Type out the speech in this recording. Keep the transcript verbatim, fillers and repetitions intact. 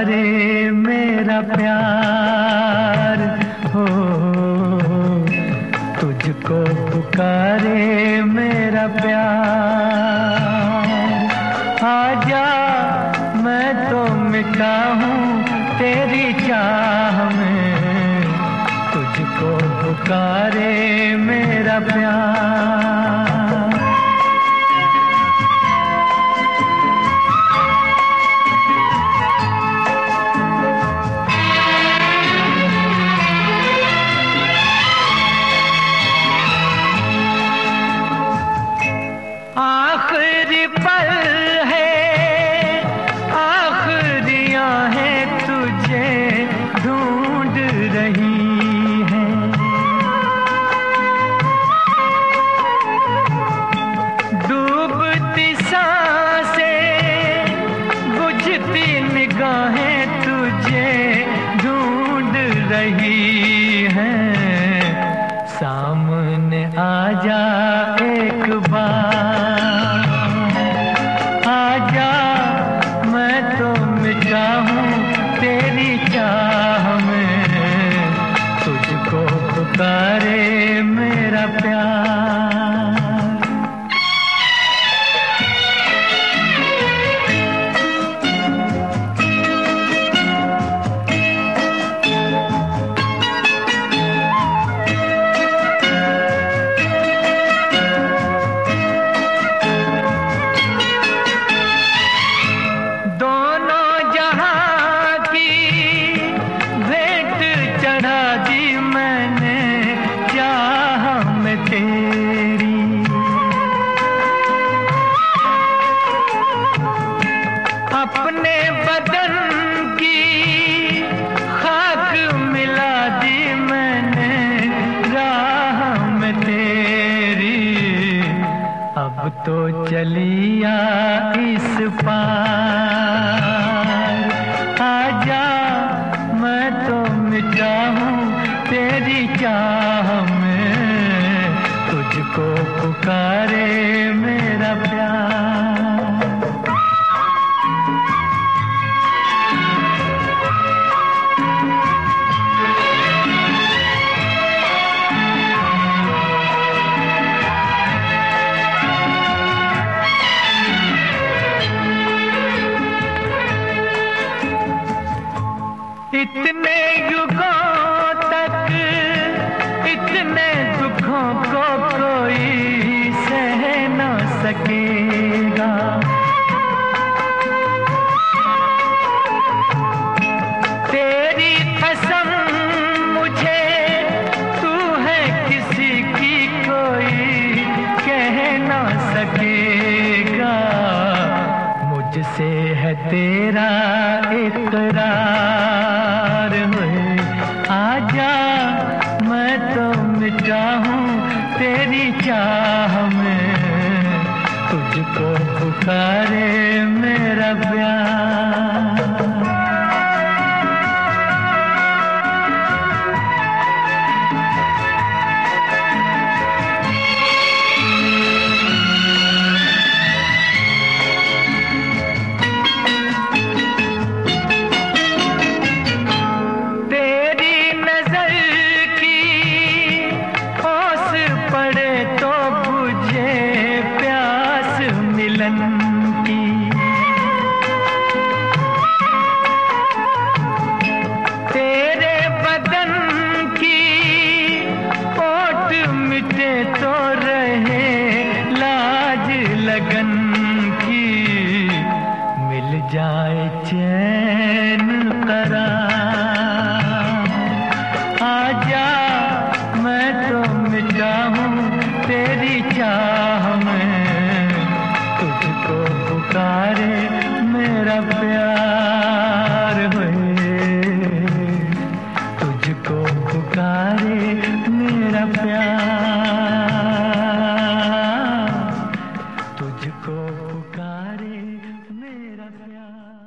पुकारे मेरा प्यार हो, तुझको पुकारे मेरा प्यार। आजा मैं तो मिटा हूँ तेरी चाह में, तुझको पुकारे मेरा प्यार। आखिरी पल है, आखिरियां हैं तुझे ढूंढ रही हैं। डूबती सांसें बुझती निगाहें तुझे ढूंढ रही हैं। सामने आजा एक बार, आजा मैं तो मिटा हूँ तेरी चाह में, तुझको पुकारे मेरा प्यार। अपने बदन की खाक मिला दी मैंने राह में तेरी। अब तो चलिया इस पार, आजा मैं तो मिटा हूँ तेरी चाह में, तुझको पुकारे मेरा प्यार। इतने युगों तक इतने दुखों को कोई सह न सकेगा। तेरी कसम मुझे तू है किसी की कोई कह न सकेगा। मुझसे है तेरा इकरार हुए, आजा मैं तो मिटा हूँ तेरी चाह में, तुझको पुकारे मेरा प्यार। तेरे बदन की ओट मिटे तो रहे लाज लगन की, मिल जाए चैन करार। आजा मैं तो मिटा हूँ तेरी चाह में, तुझको पुकारे मेरा प्यार हुए, तुझको पुकारे मेरा प्यार, तुझको पुकारे मेरा प्यार।